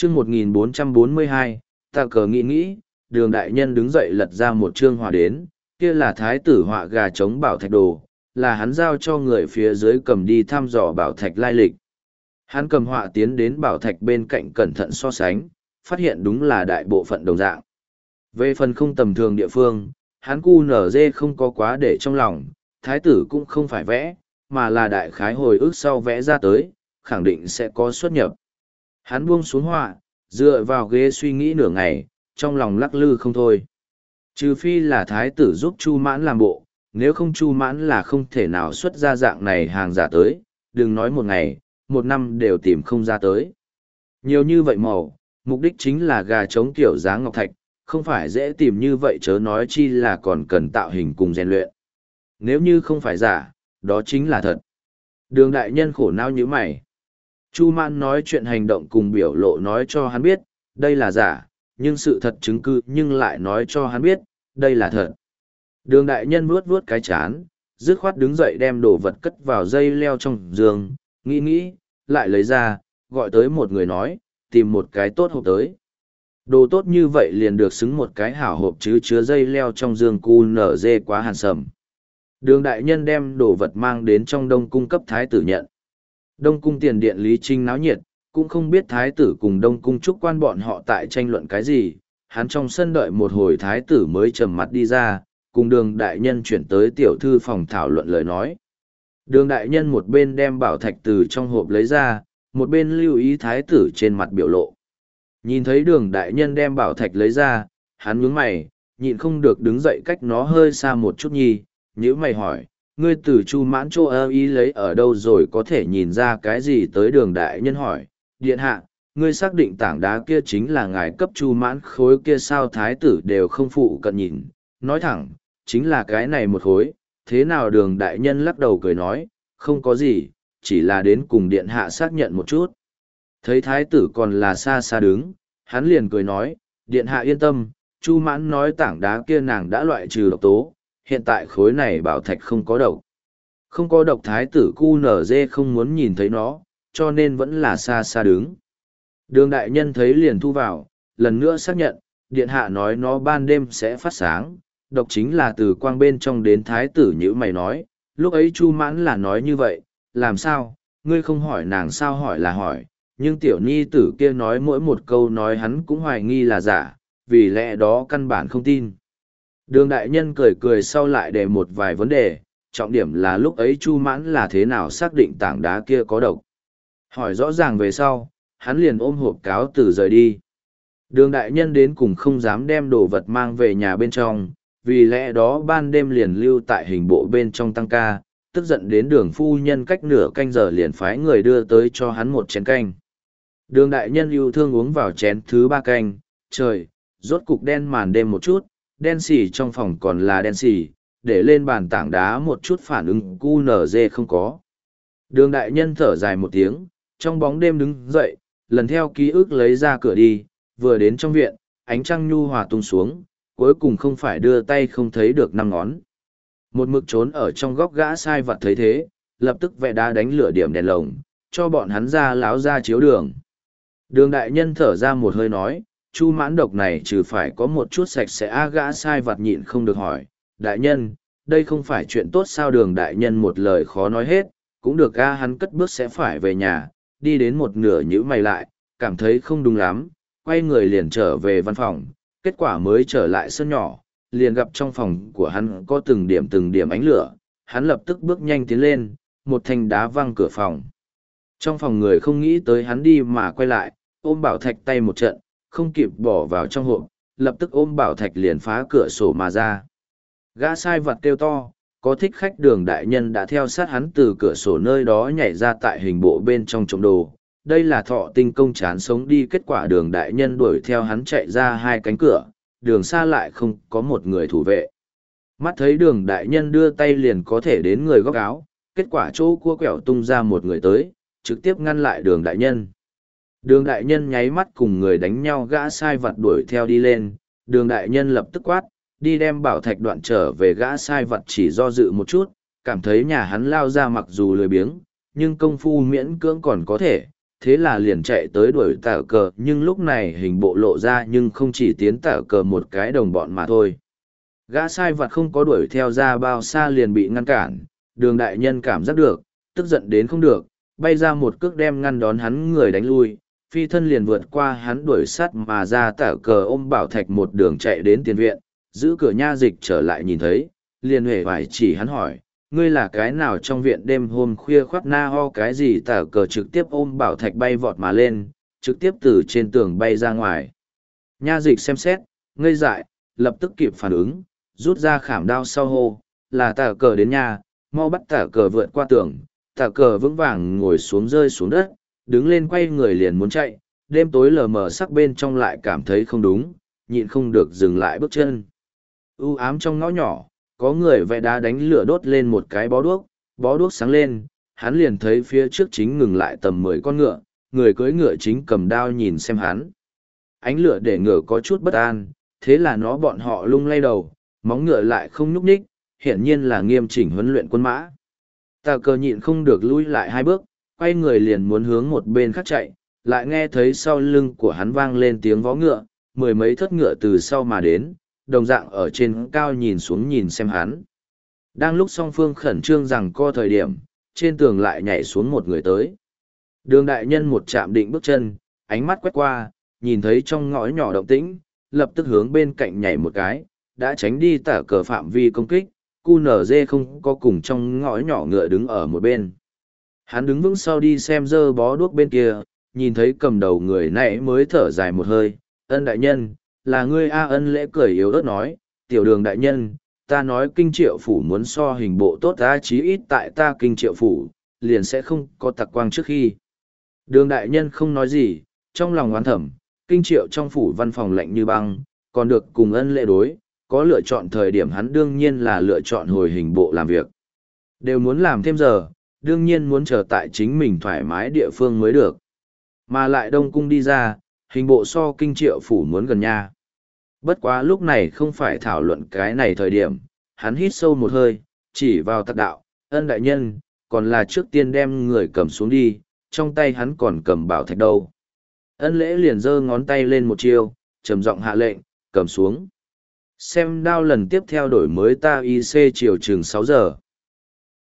chương 1442, ta cờ nghĩ, đường đại nhân đứng dậy lật ra một chương họa đến, kia là thái tử họa gà trống bảo thạch đồ, là hắn giao cho người phía dưới cầm đi thăm dò bảo thạch lai lịch. Hắn cầm họa tiến đến bảo thạch bên cạnh cẩn thận so sánh, phát hiện đúng là đại bộ phận đồng dạng. Về phần không tầm thường địa phương, hắn QNZ không có quá để trong lòng, thái tử cũng không phải vẽ, mà là đại khái hồi ức sau vẽ ra tới, khẳng định sẽ có xuất nhập. Hắn buông xuống họa, dựa vào ghế suy nghĩ nửa ngày, trong lòng lắc lư không thôi. Trừ phi là thái tử giúp Chu Mãn làm bộ, nếu không Chu Mãn là không thể nào xuất ra dạng này hàng giả tới, đừng nói một ngày, một năm đều tìm không ra tới. Nhiều như vậy màu, mục đích chính là gà trống kiểu dáng ngọc thạch, không phải dễ tìm như vậy chớ nói chi là còn cần tạo hình cùng rèn luyện. Nếu như không phải giả, đó chính là thật. Đường đại nhân khổ não như mày. Chu Mãn nói chuyện hành động cùng biểu lộ nói cho hắn biết, đây là giả, nhưng sự thật chứng cứ nhưng lại nói cho hắn biết, đây là thật. Đường đại nhân vuốt vuốt cái chán, dứt khoát đứng dậy đem đồ vật cất vào dây leo trong giường, nghĩ, lại lấy ra, gọi tới một người nói, tìm một cái tốt hộp tới. Đồ tốt như vậy liền được xứng một cái hảo hộp chứ chứa dây leo trong giường cu nở dê quá hàn sầm. Đường đại nhân đem đồ vật mang đến trong đông cung cấp thái tử nhận. Đông cung tiền điện Lý Trinh náo nhiệt, cũng không biết thái tử cùng đông cung trúc quan bọn họ tại tranh luận cái gì. Hắn trong sân đợi một hồi thái tử mới trầm mặt đi ra, cùng đường đại nhân chuyển tới tiểu thư phòng thảo luận lời nói. Đường đại nhân một bên đem bảo thạch từ trong hộp lấy ra, một bên lưu ý thái tử trên mặt biểu lộ. Nhìn thấy đường đại nhân đem bảo thạch lấy ra, hắn nhướng mày, nhịn không được đứng dậy cách nó hơi xa một chút nhi, nhữ mày hỏi, ngươi từ Chu Mãn Châu ơ ý lấy ở đâu rồi có thể nhìn ra cái gì tới đường đại nhân hỏi, điện hạ, ngươi xác định tảng đá kia chính là ngài cấp Chu Mãn khối kia sao thái tử đều không phụ cận nhìn, nói thẳng, chính là cái này một khối, thế nào đường đại nhân lắc đầu cười nói, không có gì, chỉ là đến cùng điện hạ xác nhận một chút. Thấy thái tử còn là xa xa đứng, hắn liền cười nói, điện hạ yên tâm, Chu Mãn nói tảng đá kia nàng đã loại trừ độc tố, hiện tại khối này bảo thạch không có độc. Không có độc thái tử QNZ không muốn nhìn thấy nó, cho nên vẫn là xa xa đứng. Đường đại nhân thấy liền thu vào, lần nữa xác nhận, điện hạ nói nó ban đêm sẽ phát sáng, độc chính là từ quang bên trong đến thái tử như mày nói, lúc ấy Chu Mãn là nói như vậy, làm sao, ngươi không hỏi nàng sao hỏi là hỏi, nhưng tiểu nhi tử kia nói mỗi một câu nói hắn cũng hoài nghi là giả, vì lẽ đó căn bản không tin. Đường đại nhân cười cười sau lại để một vài vấn đề, trọng điểm là lúc ấy Chu Mãn là thế nào xác định tảng đá kia có độc. Hỏi rõ ràng về sau, hắn liền ôm hộp cáo từ rời đi. Đường đại nhân đến cùng không dám đem đồ vật mang về nhà bên trong, vì lẽ đó ban đêm liền lưu tại hình bộ bên trong tăng ca, tức giận đến đường phu nhân cách nửa canh giờ liền phái người đưa tới cho hắn một chén canh. Đường đại nhân yêu thương uống vào chén thứ 3 canh, trời, rốt cục đen màn đêm một chút, đen xì trong phòng còn là đen xì, để lên bàn tảng đá một chút phản ứng QNZ không có. Đường đại nhân thở dài một tiếng, trong bóng đêm đứng dậy, lần theo ký ức lấy ra cửa đi, vừa đến trong viện, ánh trăng nhu hòa tung xuống, cuối cùng không phải đưa tay không thấy được 5 ngón. Một mực trốn ở trong góc gã sai vặt thấy thế, lập tức vẽ đá đánh lửa điểm đèn lồng, cho bọn hắn ra láo ra chiếu đường. Đường đại nhân thở ra một hơi nói, Chu Mãn độc này trừ phải có một chút sạch sẽ gã sai vặt nhịn không được hỏi, đại nhân, đây không phải chuyện tốt sao đường đại nhân một lời khó nói hết, cũng được hắn cất bước sẽ phải về nhà, đi đến một nửa nhíu mày lại, cảm thấy không đúng lắm, quay người liền trở về văn phòng, kết quả mới trở lại sân nhỏ, liền gặp trong phòng của hắn có từng điểm ánh lửa, hắn lập tức bước nhanh tiến lên, một thanh đá văng cửa phòng. Trong phòng người không nghĩ tới hắn đi mà quay lại, ôm bảo thạch tay một trận, không kịp bỏ vào trong hộp, lập tức ôm bảo thạch liền phá cửa sổ mà ra. Gã sai vặt kêu to, có thích khách đường đại nhân đã theo sát hắn từ cửa sổ nơi đó nhảy ra tại hình bộ bên trong trộm đồ. Đây là thọ tinh công chán sống đi kết quả đường đại nhân đuổi theo hắn chạy ra 2 cánh cửa, đường xa lại không có một người thủ vệ. Mắt thấy đường đại nhân đưa tay liền có thể đến người góc áo, kết quả chỗ cua quẹo tung ra một người tới, trực tiếp ngăn lại đường đại nhân. Đường đại nhân nháy mắt cùng người đánh nhau gã sai vặt đuổi theo đi lên, đường đại nhân lập tức quát, đi đem bảo thạch đoạn trở về gã sai vặt chỉ do dự một chút, cảm thấy nhà hắn lao ra mặc dù lười biếng, nhưng công phu miễn cưỡng còn có thể, thế là liền chạy tới đuổi tả cờ, nhưng lúc này hình bộ lộ ra nhưng không chỉ tiến tả cờ một cái đồng bọn mà thôi. Gã sai vặt không có đuổi theo ra bao xa liền bị ngăn cản, Đường đại nhân cảm giác được, tức giận đến không được, bay ra một cước đem ngăn đón hắn người đánh lui, phi thân liền vượt qua hắn đuổi sát mà ra tả cờ ôm Bảo Thạch một đường chạy đến tiền viện, giữ cửa nha dịch trở lại nhìn thấy, liền huệ vải chỉ hắn hỏi, ngươi là cái nào trong viện đêm hôm khuya khoác na ho cái gì, tả cờ trực tiếp ôm Bảo Thạch bay vọt mà lên, trực tiếp từ trên tường bay ra ngoài. Nha dịch xem xét, ngây dại, lập tức kịp phản ứng, rút ra khảm đao sau hô, là tả cờ đến nhà, mau bắt tả cờ vượt qua tường. Tả cờ vững vàng ngồi xuống rơi xuống đất, đứng lên quay người liền muốn chạy, đêm tối lờ mờ sắc bên trong lại cảm thấy không đúng, nhịn không được dừng lại bước chân. U ám trong ngõ nhỏ, có người vẽ đá đánh lửa đốt lên một cái bó đuốc sáng lên, hắn liền thấy phía trước chính ngừng lại tầm 10 con ngựa, người cưỡi ngựa chính cầm đao nhìn xem hắn. Ánh lửa để ngựa có chút bất an, thế là bọn họ lung lay đầu, móng ngựa lại không nhúc nhích, hiển nhiên là nghiêm chỉnh huấn luyện quân mã. Tà cờ nhịn không được lui lại 2 bước, quay người liền muốn hướng một bên khác chạy, lại nghe thấy sau lưng của hắn vang lên tiếng vó ngựa, 10 mấy thất ngựa từ sau mà đến, đồng dạng ở trên cao nhìn xuống nhìn xem hắn. Đang lúc song phương khẩn trương rằng co thời điểm, trên tường lại nhảy xuống một người tới. Đường đại nhân một chạm định bước chân, ánh mắt quét qua, nhìn thấy trong ngõ nhỏ động tĩnh, lập tức hướng bên cạnh nhảy một cái, đã tránh đi tả cờ phạm vi công kích, QNZ không có cùng trong ngõ nhỏ ngựa đứng ở một bên. Hắn đứng vững sau đi xem dơ bó đuốc bên kia, nhìn thấy cầm đầu người này mới thở dài một hơi, Ân đại nhân, là ngươi A. Ân lễ cười yếu ớt nói, tiểu đường đại nhân, ta nói kinh triệu phủ muốn so hình bộ tốt ta chí ít tại ta kinh triệu phủ, liền sẽ không có tặc quang trước khi. Đường đại nhân không nói gì, trong lòng oán thẩm, kinh triệu trong phủ văn phòng lạnh như băng, còn được cùng Ân lễ đối, có lựa chọn thời điểm hắn đương nhiên là lựa chọn hồi hình bộ làm việc. Đều muốn làm thêm giờ, đương nhiên muốn chờ tại chính mình thoải mái địa phương mới được. Mà lại Đông Cung đi ra, hình bộ so kinh triệu phủ muốn gần nha. Bất quá lúc này không phải thảo luận cái này thời điểm, hắn hít sâu một hơi, chỉ vào tặc đạo, Ân đại nhân, còn là trước tiên đem người cầm xuống đi, trong tay hắn còn cầm bảo thạch đâu. Ân lễ liền giơ ngón tay lên một chiêu, trầm giọng hạ lệnh, cầm xuống. Xem đao lần tiếp theo đổi mới ta IC chiều chừng 6 giờ.